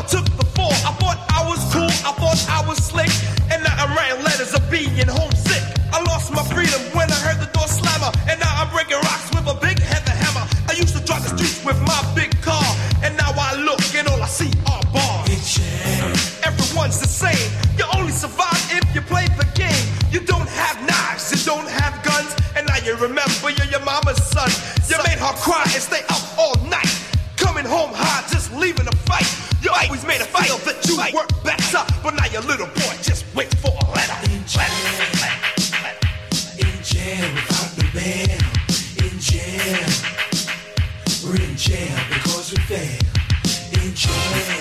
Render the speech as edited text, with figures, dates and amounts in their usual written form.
took the fall. I thought I was cool, I thought I was slick, and now I'm writing letters of being homesick. I lost my freedom when I heard the door slammer, and now I'm breaking rocks with a big heavy hammer. I used to drive the streets with my big car, and now I look and all I see are bars. Everyone's the same. You only survive if you play the game. You don't have knives, you don't have guns, and now you remember you're your mama's son. You made her cry and stay up all night, coming home high, just leaving a fight. You always made her feel that you work better, but now your little boy just wait for a letter. In jail without the bail. In jail, we're in jail because we fail. In jail.